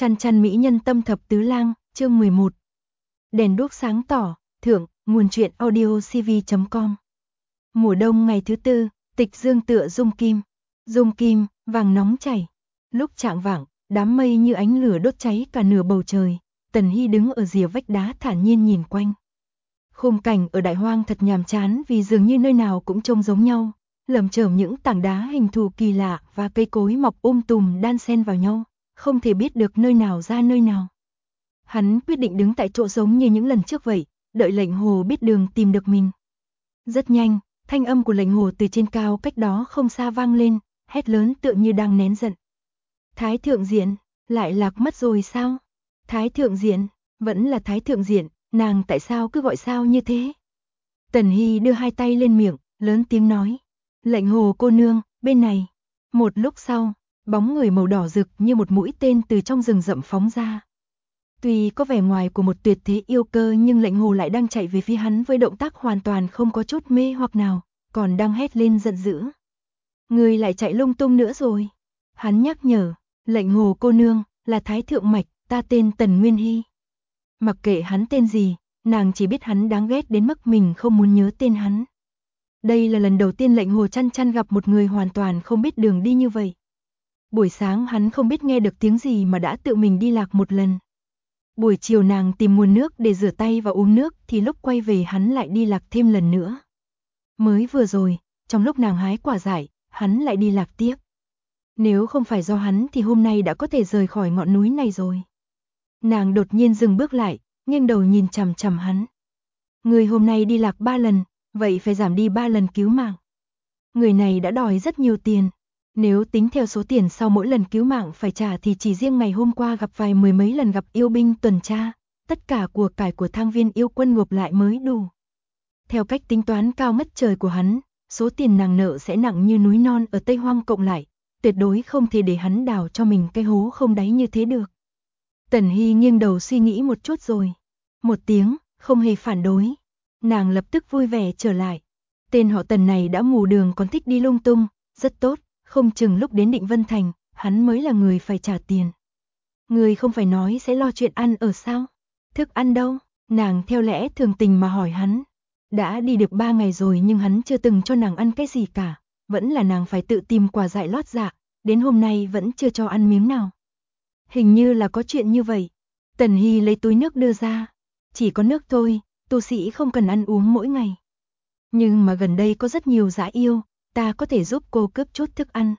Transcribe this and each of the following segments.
Chăn chăn mỹ nhân tâm thập tứ lang, chương 11. Đèn đuốc sáng tỏ, thượng, nguồn truyện audio cv.com. Mùa đông ngày thứ tư, Tịch Dương tựa dung kim. Dung kim, vàng nóng chảy. Lúc chạng vạng, đám mây như ánh lửa đốt cháy cả nửa bầu trời. Tần Hy đứng ở rìa vách đá thản nhiên nhìn quanh. Khung cảnh ở Đại Hoang thật nhàm chán vì dường như nơi nào cũng trông giống nhau. Lởm chởm những tảng đá hình thù kỳ lạ và cây cối mọc tùm đan xen vào nhau, không thể biết được nơi nào ra nơi nào. Hắn quyết định đứng tại chỗ giống như những lần trước vậy, đợi lệnh hồ biết đường tìm được mình. Rất nhanh, thanh âm của lệnh hồ từ trên cao cách đó không xa vang lên, hét lớn tựa như đang nén giận. Thái thượng diện, lại lạc mất rồi sao? Thái thượng diện, vẫn là Thái thượng diện, nàng tại sao cứ gọi sao như thế? Tần Hy đưa hai tay lên miệng, lớn tiếng nói. Lệnh hồ cô nương, bên này. Một lúc sau, bóng người màu đỏ rực như một mũi tên từ trong rừng rậm phóng ra. Tuy có vẻ ngoài của một tuyệt thế yêu cơ nhưng lệnh hồ lại đang chạy về phía hắn với động tác hoàn toàn không có chút mê hoặc nào, còn đang hét lên giận dữ. Người lại chạy lung tung nữa rồi. Hắn nhắc nhở, lệnh hồ cô nương, là Thái thượng mạch, ta tên Tần Nguyên Hy. Mặc kệ hắn tên gì, nàng chỉ biết hắn đáng ghét đến mức mình không muốn nhớ tên hắn. Đây là lần đầu tiên lệnh hồ chăn chăn gặp một người hoàn toàn không biết đường đi như vậy. Buổi sáng hắn không biết nghe được tiếng gì mà đã tự mình đi lạc một lần. Buổi chiều nàng tìm nguồn nước để rửa tay và uống nước thì lúc quay về hắn lại đi lạc thêm lần nữa. Mới vừa rồi, trong lúc nàng hái quả dại, hắn lại đi lạc tiếp. Nếu không phải do hắn thì hôm nay đã có thể rời khỏi ngọn núi này rồi. Nàng đột nhiên dừng bước lại, nghiêng đầu nhìn chằm chằm hắn. Người hôm nay đi lạc 3 lần, vậy phải giảm đi 3 lần cứu mạng. Người này đã đòi rất nhiều tiền. Nếu tính theo số tiền sau mỗi lần cứu mạng phải trả thì chỉ riêng ngày hôm qua gặp vài mười mấy lần gặp yêu binh tuần tra, tất cả của cải của thang viên yêu quân gộp lại mới đủ. Theo cách tính toán cao ngất trời của hắn, số tiền nàng nợ sẽ nặng như núi non ở Tây Hoang cộng lại, tuyệt đối không thể để hắn đào cho mình cái hố không đáy như thế được. Tần Hy nghiêng đầu suy nghĩ một chút rồi. Một tiếng, không hề phản đối. Nàng lập tức vui vẻ trở lại. Tên họ Tần này đã mù đường còn thích đi lung tung, rất tốt, không chừng lúc đến Định Vân Thành, hắn mới là người phải trả tiền. Người không phải nói sẽ lo chuyện ăn ở sao? Thức ăn đâu? Nàng theo lẽ thường tình mà hỏi hắn. Đã đi được 3 ngày rồi nhưng hắn chưa từng cho nàng ăn cái gì cả, vẫn là nàng phải tự tìm quả dại lót dạ, đến hôm nay vẫn chưa cho ăn miếng nào. Hình như là có chuyện như vậy. Tần Hy lấy túi nước đưa ra. Chỉ có nước thôi, tu sĩ không cần ăn uống mỗi ngày. Nhưng mà gần đây có rất nhiều dã yêu, ta có thể giúp cô cướp chút thức ăn.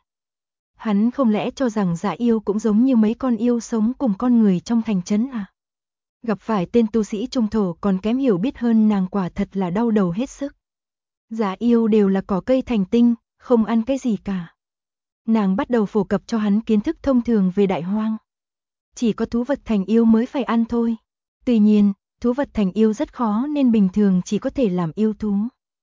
Hắn không lẽ cho rằng dã yêu cũng giống như mấy con yêu sống cùng con người trong thành trấn à? Gặp phải tên tu sĩ trung thổ còn kém hiểu biết hơn nàng, quả thật là đau đầu hết sức. Dã yêu đều là cỏ cây thành tinh, không ăn cái gì cả. Nàng bắt đầu phổ cập cho hắn kiến thức thông thường về Đại Hoang. Chỉ có thú vật thành yêu mới phải ăn thôi. Tuy nhiên, thú vật thành yêu rất khó nên bình thường chỉ có thể làm yêu thú.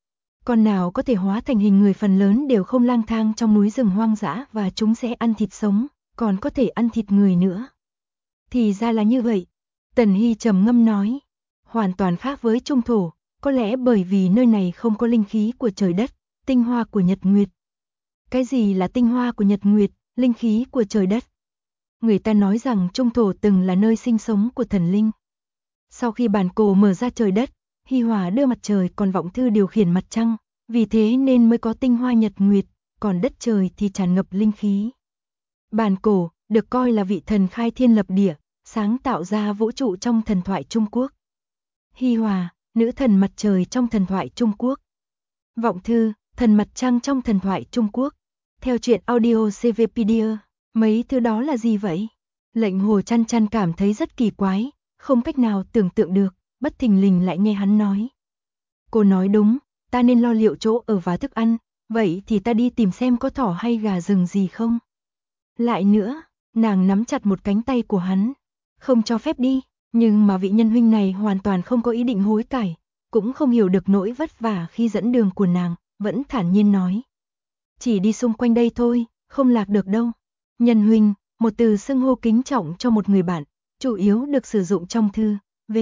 Con nào có thể hóa thành hình người phần lớn đều không lang thang trong núi rừng hoang dã và chúng sẽ ăn thịt sống, còn có thể ăn thịt người nữa. Thì ra là như vậy. Tần Hy trầm ngâm nói. Hoàn toàn khác với trung thổ, có lẽ bởi vì nơi này không có linh khí của trời đất, tinh hoa của nhật nguyệt. Cái gì là tinh hoa của nhật nguyệt, linh khí của trời đất? Người ta nói rằng trung thổ từng là nơi sinh sống của thần linh. Sau khi bản cổ mở ra trời đất, Hy Hòa đưa mặt trời còn Vọng Thư điều khiển mặt trăng, vì thế nên mới có tinh hoa nhật nguyệt, còn đất trời thì tràn ngập linh khí. Bản cổ được coi là vị thần khai thiên lập địa, sáng tạo ra vũ trụ trong thần thoại Trung Quốc. Hy Hòa, nữ thần mặt trời trong thần thoại Trung Quốc. Vọng Thư, thần mặt trăng trong thần thoại Trung Quốc. Theo truyện audio CVpedia, mấy thứ đó là gì vậy? Lệnh hồ chăn chăn cảm thấy rất kỳ quái, không cách nào tưởng tượng được, bất thình lình lại nghe hắn nói. Cô nói đúng, ta nên lo liệu chỗ ở và thức ăn, vậy thì ta đi tìm xem có thỏ hay gà rừng gì không? Lại nữa, nàng nắm chặt một cánh tay của hắn, không cho phép đi, nhưng mà vị nhân huynh này hoàn toàn không có ý định hối cải, cũng không hiểu được nỗi vất vả khi dẫn đường của nàng, vẫn thản nhiên nói. Chỉ đi xung quanh đây thôi, không lạc được đâu. Nhân huynh, một từ xưng hô kính trọng cho một người bạn, chủ yếu được sử dụng trong thư, v.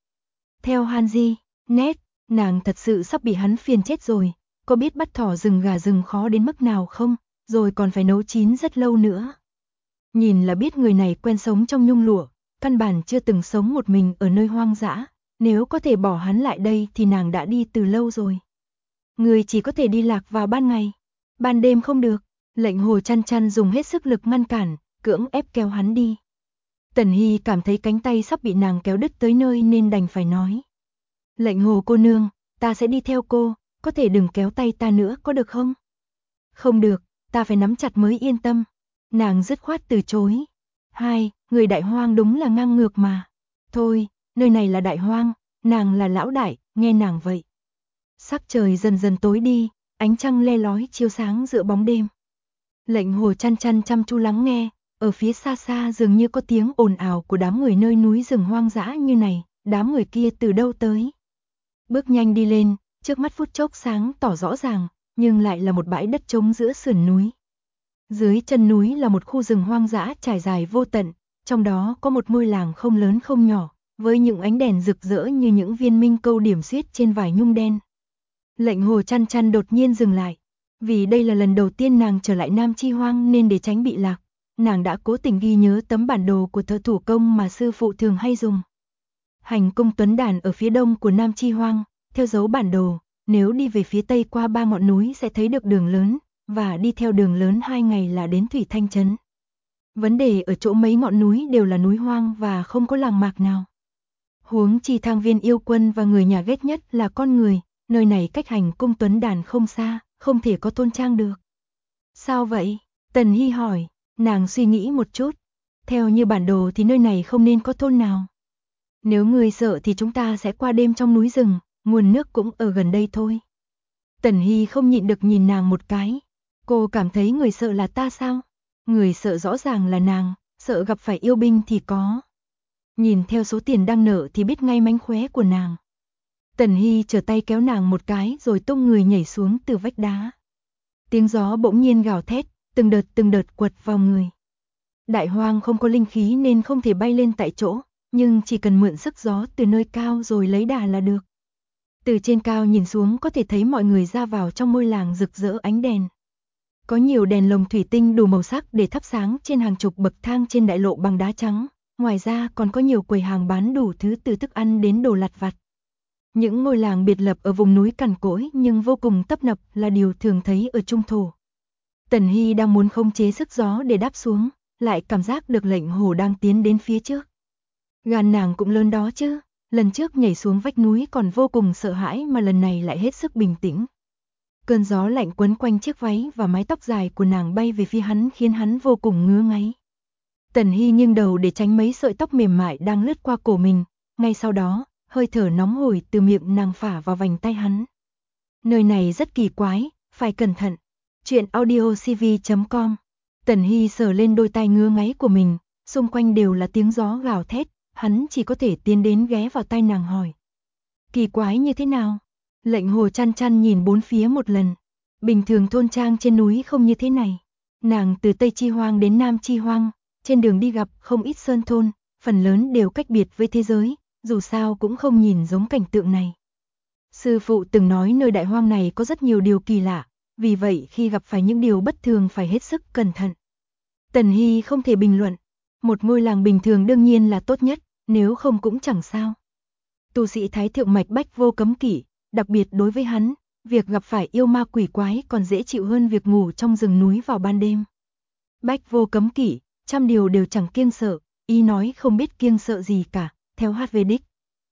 Theo Hanji, nét, nàng thật sự sắp bị hắn phiền chết rồi, có biết bắt thỏ rừng gà rừng khó đến mức nào không, rồi còn phải nấu chín rất lâu nữa. Nhìn là biết người này quen sống trong nhung lụa, căn bản chưa từng sống một mình ở nơi hoang dã, nếu có thể bỏ hắn lại đây thì nàng đã đi từ lâu rồi. Người chỉ có thể đi lạc vào ban ngày, ban đêm không được. Lệnh Hồ Chăn Chăn dùng hết sức lực ngăn cản, cưỡng ép kéo hắn đi. Tần Hy cảm thấy cánh tay sắp bị nàng kéo đứt tới nơi nên đành phải nói. Lệnh Hồ cô nương, ta sẽ đi theo cô, có thể đừng kéo tay ta nữa có được không? Không được, ta phải nắm chặt mới yên tâm. Nàng dứt khoát từ chối. Hai, người đại hoang đúng là ngang ngược mà. Thôi, nơi này là đại hoang, nàng là lão đại, nghe nàng vậy. Sắc trời dần dần tối đi, ánh trăng le lói chiếu sáng giữa bóng đêm. Lệnh Hồ Chăn Chăn chăm chú lắng nghe, ở phía xa xa dường như có tiếng ồn ào của đám người nơi núi rừng hoang dã như này, đám người kia từ đâu tới. Bước nhanh đi lên, trước mắt phút chốc sáng tỏ rõ ràng, nhưng lại là một bãi đất trống giữa sườn núi. Dưới chân núi là một khu rừng hoang dã trải dài vô tận, trong đó có một ngôi làng không lớn không nhỏ, với những ánh đèn rực rỡ như những viên minh câu điểm xuyết trên vải nhung đen. Lệnh Hồ Chăn Chăn đột nhiên dừng lại, vì đây là lần đầu tiên nàng trở lại Nam Chi Hoang nên để tránh bị lạc, nàng đã cố tình ghi nhớ tấm bản đồ của thợ thủ công mà sư phụ thường hay dùng. Hành cung tuấn đàn ở phía đông của Nam Chi Hoang, theo dấu bản đồ, nếu đi về phía tây qua 3 ngọn núi sẽ thấy được đường lớn, và đi theo đường lớn 2 ngày là đến Thủy Thanh Trấn. Vấn đề ở chỗ mấy ngọn núi đều là núi hoang và không có làng mạc nào. Huống chi Thang Viên yêu quân và người nhà ghét nhất là con người, nơi này cách hành cung tuấn đàn không xa, không thể có thôn trang được. Sao vậy? Tần Hy hỏi, nàng suy nghĩ một chút. Theo như bản đồ thì nơi này không nên có thôn nào. Nếu người sợ thì chúng ta sẽ qua đêm trong núi rừng, nguồn nước cũng ở gần đây thôi. Tần Hy không nhịn được nhìn nàng một cái. Cô cảm thấy người sợ là ta sao? Người sợ rõ ràng là nàng, sợ gặp phải yêu binh thì có. Nhìn theo số tiền đang nợ thì biết ngay mánh khóe của nàng. Tần Hy trở tay kéo nàng một cái rồi tung người nhảy xuống từ vách đá. Tiếng gió bỗng nhiên gào thét, từng đợt quật vào người. Đại hoang không có linh khí nên không thể bay lên tại chỗ, nhưng chỉ cần mượn sức gió từ nơi cao rồi lấy đà là được. Từ trên cao nhìn xuống có thể thấy mọi người ra vào trong ngôi làng rực rỡ ánh đèn. Có nhiều đèn lồng thủy tinh đủ màu sắc để thắp sáng trên hàng chục bậc thang trên đại lộ bằng đá trắng, ngoài ra còn có nhiều quầy hàng bán đủ thứ từ thức ăn đến đồ lặt vặt. Những ngôi làng biệt lập ở vùng núi cằn cỗi nhưng vô cùng tấp nập là điều thường thấy ở trung thổ. Tần Hy đang muốn khống chế sức gió để đáp xuống, lại cảm giác được Lệnh Hồ đang tiến đến phía trước. Gan nàng cũng lớn đó chứ, lần trước nhảy xuống vách núi còn vô cùng sợ hãi mà lần này lại hết sức bình tĩnh. Cơn gió lạnh quấn quanh chiếc váy và mái tóc dài của nàng bay về phía hắn khiến hắn vô cùng ngứa ngáy. Tần Hy nghiêng đầu để tránh mấy sợi tóc mềm mại đang lướt qua cổ mình, ngay sau đó, hơi thở nóng hổi từ miệng nàng phả vào vành tay hắn. Nơi này rất kỳ quái, phải cẩn thận. Chuyện audiocv.com. Tần Hy sờ lên đôi tai ngứa ngáy của mình, xung quanh đều là tiếng gió gào thét, hắn chỉ có thể tiến đến ghé vào tai nàng hỏi. Kỳ quái như thế nào? Lệnh Hồ Chăn Chăn nhìn bốn phía một lần. Bình thường thôn trang trên núi không như thế này. Nàng từ Tây Chi Hoang đến Nam Chi Hoang, trên đường đi gặp không ít sơn thôn, phần lớn đều cách biệt với thế giới, dù sao cũng không nhìn giống cảnh tượng này. Sư phụ từng nói nơi đại hoang này có rất nhiều điều kỳ lạ, vì vậy khi gặp phải những điều bất thường phải hết sức cẩn thận. Tần Hy không thể bình luận, một ngôi làng bình thường đương nhiên là tốt nhất, nếu không cũng chẳng sao. Tu sĩ Thái Thượng Mạch Bách Vô cấm kỵ, đặc biệt đối với hắn, việc gặp phải yêu ma quỷ quái còn dễ chịu hơn việc ngủ trong rừng núi vào ban đêm. Bách Vô cấm kỵ, trăm điều đều chẳng kiêng sợ, y nói không biết kiêng sợ gì cả, theo HVDIC.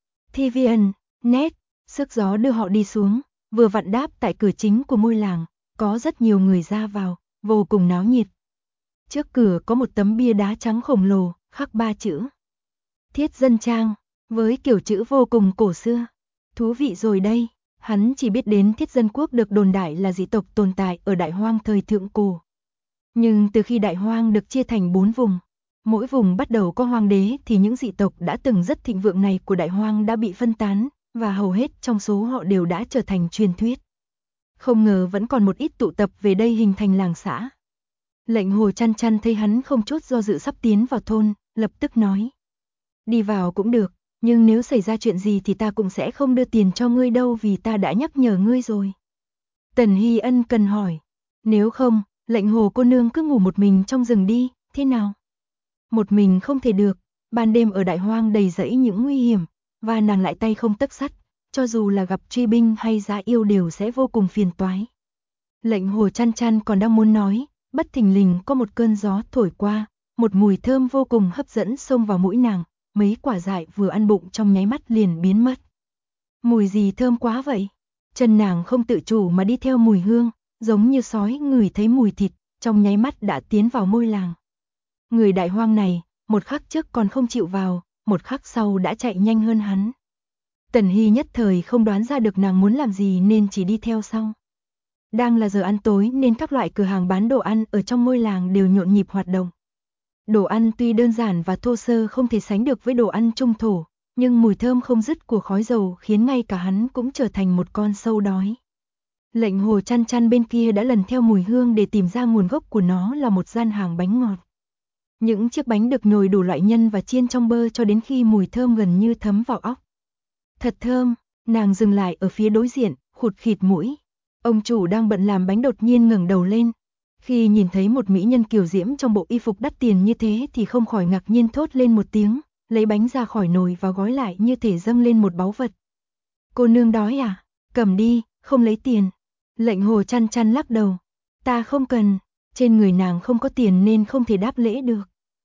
TVN, net, sức gió đưa họ đi xuống, vừa vặn đáp tại cửa chính của ngôi làng, có rất nhiều người ra vào, vô cùng náo nhiệt. Trước cửa có một tấm bia đá trắng khổng lồ, khắc 3 chữ. Thiết Dân Trang, với kiểu chữ vô cùng cổ xưa. Thú vị rồi đây, hắn chỉ biết đến Thiết Dân Quốc được đồn đại là dị tộc tồn tại ở Đại Hoang thời thượng cổ. Nhưng từ khi Đại Hoang được chia thành 4 vùng, mỗi vùng bắt đầu có hoàng đế thì những dị tộc đã từng rất thịnh vượng này của Đại Hoang đã bị phân tán, và hầu hết trong số họ đều đã trở thành truyền thuyết. Không ngờ vẫn còn một ít tụ tập về đây hình thành làng xã. Lệnh Hồ Chăn Chăn thấy hắn không chút do dự sắp tiến vào thôn, lập tức nói. Đi vào cũng được, nhưng nếu xảy ra chuyện gì thì ta cũng sẽ không đưa tiền cho ngươi đâu vì ta đã nhắc nhở ngươi rồi. Tần Hy ân cần hỏi, nếu không, Lệnh Hồ cô nương cứ ngủ một mình trong rừng đi, thế nào? Một mình không thể được, ban đêm ở đại hoang đầy rẫy những nguy hiểm, và nàng lại tay không tấc sắt, cho dù là gặp truy binh hay dã yêu đều sẽ vô cùng phiền toái. Lệnh Hồ Chăn Chăn còn đang muốn nói, bất thình lình có một cơn gió thổi qua, một mùi thơm vô cùng hấp dẫn xông vào mũi nàng, mấy quả dại vừa ăn bụng trong nháy mắt liền biến mất. Mùi gì thơm quá vậy? Chân nàng không tự chủ mà đi theo mùi hương, giống như sói ngửi thấy mùi thịt, trong nháy mắt đã tiến vào môi làng. Người đại hoang này, một khắc trước còn không chịu vào, một khắc sau đã chạy nhanh hơn hắn. Tần Hy nhất thời không đoán ra được nàng muốn làm gì nên chỉ đi theo sau. Đang là giờ ăn tối nên các loại cửa hàng bán đồ ăn ở trong ngôi làng đều nhộn nhịp hoạt động. Đồ ăn tuy đơn giản và thô sơ không thể sánh được với đồ ăn trung thổ, nhưng mùi thơm không dứt của khói dầu khiến ngay cả hắn cũng trở thành một con sâu đói. Lệnh Hồ Chăn Chăn bên kia đã lần theo mùi hương để tìm ra nguồn gốc của nó là một gian hàng bánh ngọt. Những chiếc bánh được nhồi đủ loại nhân và chiên trong bơ cho đến khi mùi thơm gần như thấm vào óc. Thật thơm, nàng dừng lại ở phía đối diện, khụt khịt mũi. Ông chủ đang bận làm bánh đột nhiên ngẩng đầu lên. Khi nhìn thấy một mỹ nhân kiều diễm trong bộ y phục đắt tiền như thế thì không khỏi ngạc nhiên thốt lên một tiếng, lấy bánh ra khỏi nồi và gói lại như thể dâng lên một báu vật. Cô nương đói à? Cầm đi, không lấy tiền. Lệnh Hồ Chăn Chăn lắc đầu. Ta không cần, trên người nàng không có tiền nên không thể đáp lễ được.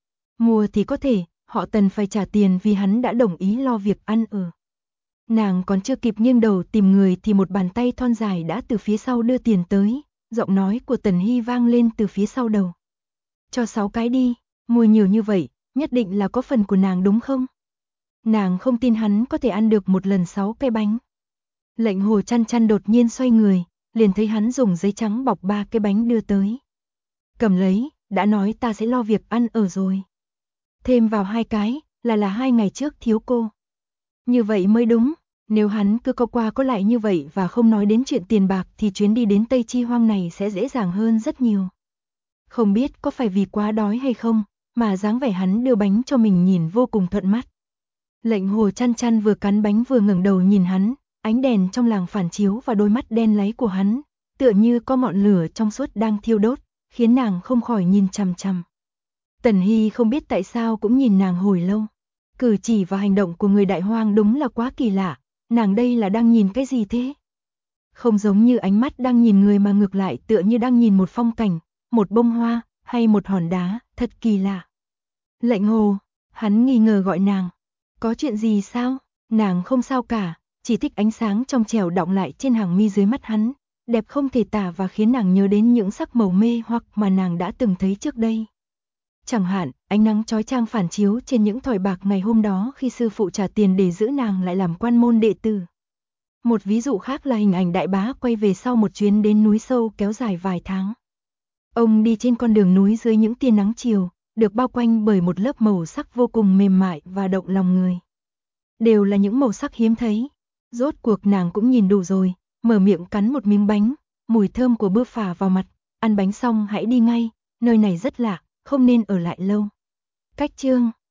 Mua thì có thể, họ Tần phải trả tiền vì hắn đã đồng ý lo việc ăn ở. Nàng còn chưa kịp nghiêng đầu tìm người thì một bàn tay thon dài đã từ phía sau đưa tiền tới, giọng nói của Tần Hy vang lên từ phía sau đầu. Cho 6 cái đi, mua nhiều như vậy, nhất định là có phần của nàng đúng không? Nàng không tin hắn có thể ăn được một lần 6 cái bánh. Lệnh Hồ Chăn Chăn đột nhiên xoay người, liền thấy hắn dùng giấy trắng bọc 3 cái bánh đưa tới. Cầm lấy, đã nói ta sẽ lo việc ăn ở rồi. Thêm vào 2 cái, là 2 ngày trước thiếu cô. Như vậy mới đúng, nếu hắn cứ có qua có lại như vậy và không nói đến chuyện tiền bạc thì chuyến đi đến Tây Chi Hoang này sẽ dễ dàng hơn rất nhiều. Không biết có phải vì quá đói hay không, mà dáng vẻ hắn đưa bánh cho mình nhìn vô cùng thuận mắt. Lệnh Hồ Chăn Chăn vừa cắn bánh vừa ngẩng đầu nhìn hắn, ánh đèn trong làng phản chiếu vào đôi mắt đen láy của hắn, tựa như có ngọn lửa trong suốt đang thiêu đốt, khiến nàng không khỏi nhìn chằm chằm. Tần Hy không biết tại sao cũng nhìn nàng hồi lâu. Cử chỉ và hành động của người đại hoang đúng là quá kỳ lạ, nàng đây là đang nhìn cái gì thế? Không giống như ánh mắt đang nhìn người mà ngược lại tựa như đang nhìn một phong cảnh, một bông hoa, hay một hòn đá, thật kỳ lạ. Lệnh Hồ, hắn nghi ngờ gọi nàng. Có chuyện gì sao? Nàng không sao cả, chỉ thích ánh sáng trong trẻo đọng lại trên hàng mi dưới mắt hắn, đẹp không thể tả và khiến nàng nhớ đến những sắc màu mê hoặc mà nàng đã từng thấy trước đây. Chẳng hạn, ánh nắng chói chang phản chiếu trên những thỏi bạc ngày hôm đó khi sư phụ trả tiền để giữ nàng lại làm quan môn đệ tử. Một ví dụ khác là hình ảnh đại bá quay về sau một chuyến đến núi sâu kéo dài vài tháng. Ông đi trên con đường núi dưới những tia nắng chiều, được bao quanh bởi một lớp màu sắc vô cùng mềm mại và động lòng người. Đều là những màu sắc hiếm thấy. Rốt cuộc nàng cũng nhìn đủ rồi, mở miệng cắn một miếng bánh, mùi thơm của bơ phả vào mặt, ăn bánh xong hãy đi ngay, nơi này rất lạ, không nên ở lại lâu. Cách chương